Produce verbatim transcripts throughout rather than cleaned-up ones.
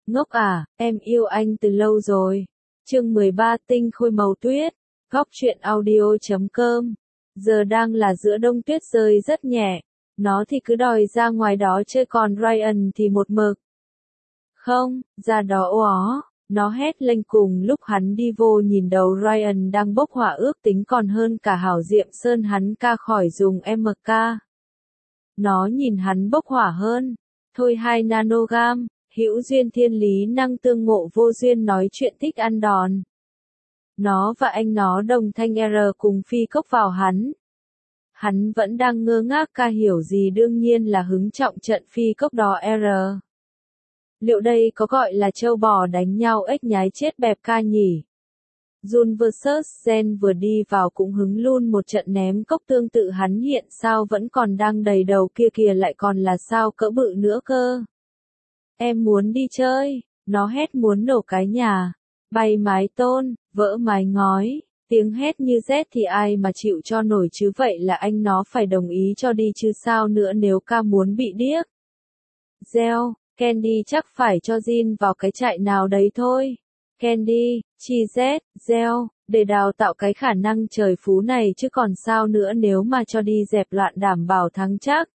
Ngốc à, em yêu anh từ lâu rồi. Chương mười ba Tinh khôi màu tuyết. Góc truyện audio chấm com. Giờ đang là giữa đông tuyết rơi rất nhẹ. Nó thì cứ đòi ra ngoài đó chơi, còn Ryan thì một mực. Không, ra đó ó. Nó hét lên cùng lúc hắn đi vô, nhìn đầu Ryan đang bốc hỏa, ước tính còn hơn cả Hảo Diệm Sơn hắn ca khỏi dùng em ca. Nó nhìn hắn bốc hỏa hơn. Thôi hai nanogam, hữu duyên thiên lý năng tương ngộ, vô duyên nói chuyện thích ăn đòn. Nó và anh nó đồng thanh R cùng phi cốc vào hắn. Hắn vẫn đang ngơ ngác ca hiểu gì, đương nhiên là hứng trọng trận phi cốc đó R. Liệu đây có gọi là trâu bò đánh nhau ếch nhái chết bẹp ca nhỉ? Jun versus Zen vừa đi vào cũng hứng luôn một trận ném cốc tương tự, hắn hiện sao vẫn còn đang đầy đầu kia kìa, lại còn là sao cỡ bự nữa cơ. Em muốn đi chơi, nó hét, muốn nổ cái nhà, bay mái tôn, vỡ mái ngói, tiếng hét như rét thì ai mà chịu cho nổi chứ, vậy là anh nó phải đồng ý cho đi chứ sao nữa nếu ca muốn bị điếc. Gieo, Candy chắc phải cho Jin vào cái trại nào đấy thôi. Candy, chi z, gieo, để đào tạo cái khả năng trời phú này chứ còn sao nữa, nếu mà cho đi dẹp loạn đảm bảo thắng chắc.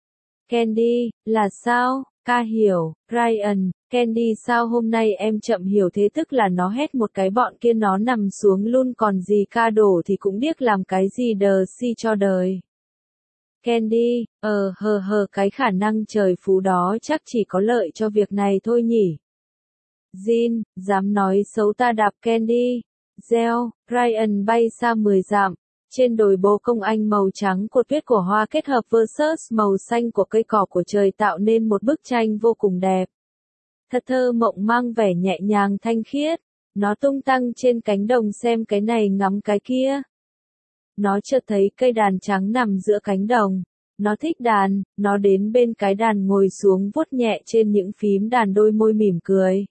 Candy, là sao? Ca hiểu, Ryan, Candy sao hôm nay em chậm hiểu thế, tức là nó hét một cái bọn kia nó nằm xuống luôn, còn gì ca đổ thì cũng điếc làm cái gì đờ si cho đời. Candy, ờ hờ hờ cái khả năng trời phú đó chắc chỉ có lợi cho việc này thôi nhỉ. Jin, dám nói xấu ta đạp Candy. Gieo, Ryan bay xa mười dặm. Trên đồi bồ công anh màu trắng của tuyết của hoa kết hợp versus màu xanh của cây cỏ của trời tạo nên một bức tranh vô cùng đẹp. Thật thơ mộng, mang vẻ nhẹ nhàng thanh khiết. Nó tung tăng trên cánh đồng, xem cái này ngắm cái kia. Nó chợt thấy cây đàn trắng nằm giữa cánh đồng. Nó thích đàn, nó đến bên cái đàn ngồi xuống vuốt nhẹ trên những phím đàn, đôi môi mỉm cười.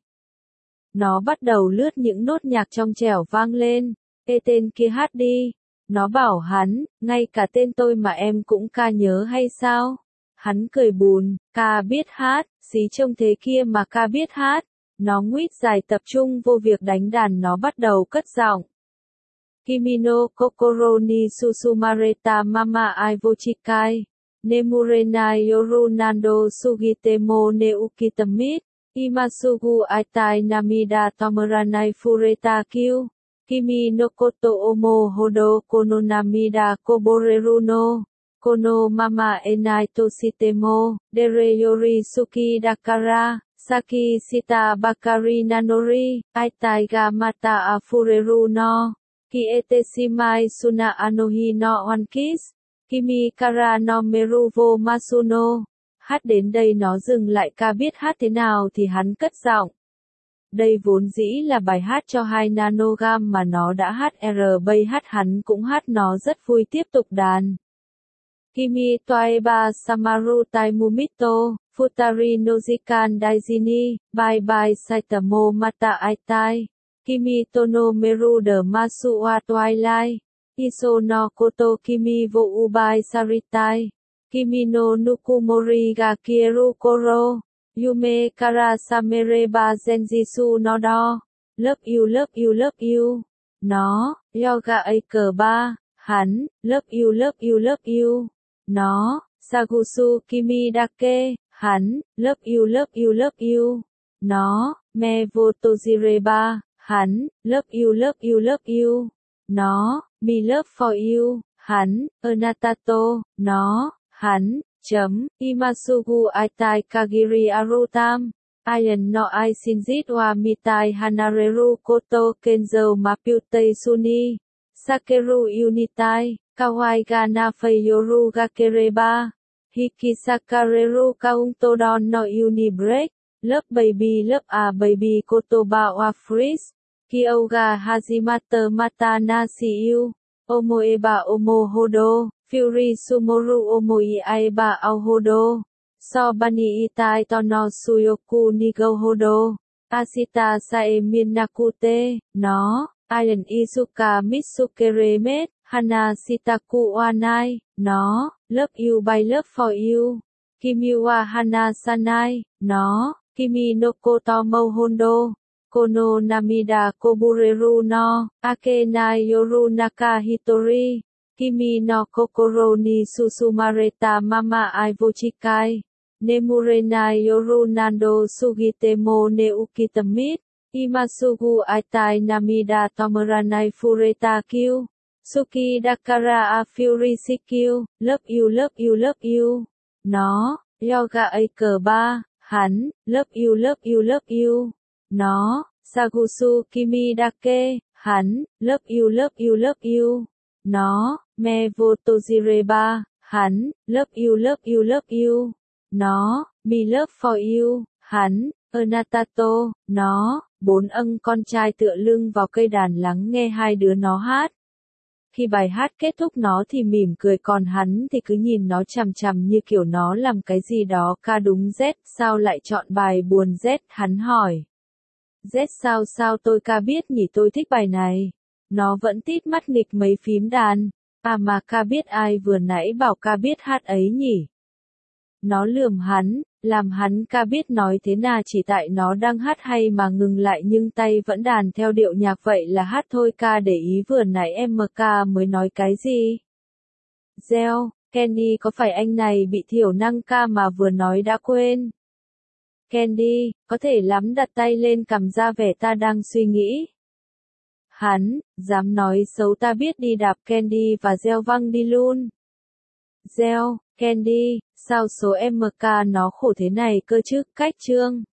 Nó bắt đầu lướt những nốt nhạc trong trẻo vang lên. Ê tên kia hát đi. Nó bảo hắn, ngay cả tên tôi mà em cũng ca nhớ hay sao? Hắn cười bùn, ca biết hát, xí trông thế kia mà ca biết hát. Nó nguýt dài tập trung vô việc đánh đàn, nó bắt đầu cất giọng. Kimi no kokoro ni susumareta mama ai vochikai. Nemurenai yoru nando sugitemo ne ukitamit. Imasugu aitai namida tomeranai fureta kyu. Kimi no koto omo hodo kono namida koboreru no. Kono mama enai toshitemo. Dere yori suki dakara. Saki sita bakari nanori. Aitai ga mata afureru no. Kiete shimai suna anohi no one kiss. Kimi kara no meru wo masuno. Hát đến đây nó dừng lại, ca biết hát thế nào thì hắn cất giọng. Đây vốn dĩ là bài hát cho hai nanogam mà nó đã hát R bay hát, hắn cũng hát, nó rất vui tiếp tục đàn. Kimi toeba samaru tai mumito, futari nojikan daijini, bye bye saitamo mata aitai. Kimi tono meru de masu wa twilight. Iso no koto kimi wo ubai saritai. Kimi no nukumori ga kieru koro. Yume kara samere ba zenjitsu no do. Love you love you love you. Nó, yoga acre ba. Hắn, love you love you love you. Nó, sagusu kimi dake. Hắn, love you love you love you. Nó, me wo tojire ba. Hắn, love you love you love you. Nó, me love for you. Hắn, anatato. Nó, hắn, chấm, imasugu aitai kagiri arutam. Ian no ai shinjit wa mitai hanareru koto kenzo maputei suni. Sakeru unitai, kawai ga na yoru gakereba. Hikisakareru kaunto don no unibreak. Love baby love a baby koto ba wa freeze. Kyoga hajimata mata na siu. Omoeba omo hodo. Fury sumoru omoi aiba ahodo. Sobani itai tono suyoku nigo hodo. Asita sae minakute. Nó, Iron Izuka Mitsukere met. Hana sitaku wanai. Nó, love you by love for you. Kimiwa hana sanai. Nó, Kimi no koto mou hondo, kono namida kobureru no, ake na yoru naka hitori, kimi no kokoro ni susumareta mama aivochikai, nemure na yoru nando sugitemo ne ukitamit, imasugu aitai namida tomaranai fureta kyu, suki dakara a fury sikyu, love you love you love you, nó, yoga a cờ ba, hắn, love you love you love you, nó, sagusu kimi dake, hắn, love you love you love you, nó, me votojireba, hắn, love you love you love you, nó, me love for you, hắn, anatato, nó, bốn ân con trai tựa lưng vào cây đàn lắng nghe hai đứa nó hát. Khi bài hát kết thúc nó thì mỉm cười còn hắn thì cứ nhìn nó chằm chằm như kiểu nó làm cái gì đó ca đúng Z, sao lại chọn bài buồn Z, hắn hỏi. Z sao sao tôi ca biết nhỉ tôi thích bài này. Nó vẫn tít mắt nghịch mấy phím đàn. À mà ca biết ai vừa nãy bảo ca biết hát ấy nhỉ. Nó lườm hắn, làm hắn ca biết nói thế nào chỉ tại nó đang hát hay mà ngừng lại nhưng tay vẫn đàn theo điệu nhạc vậy là hát thôi ca để ý vừa nãy em mờ ca mới nói cái gì. Gieo, Kenny có phải anh này bị thiểu năng ca mà vừa nói đã quên. Candy, có thể lắm đặt tay lên cằm ra vẻ ta đang suy nghĩ. Hắn, dám nói xấu ta biết đi đạp Candy và gieo văng đi luôn. Gieo, Candy, sao số em mờ ca nó khổ thế này cơ chứ, cách chương.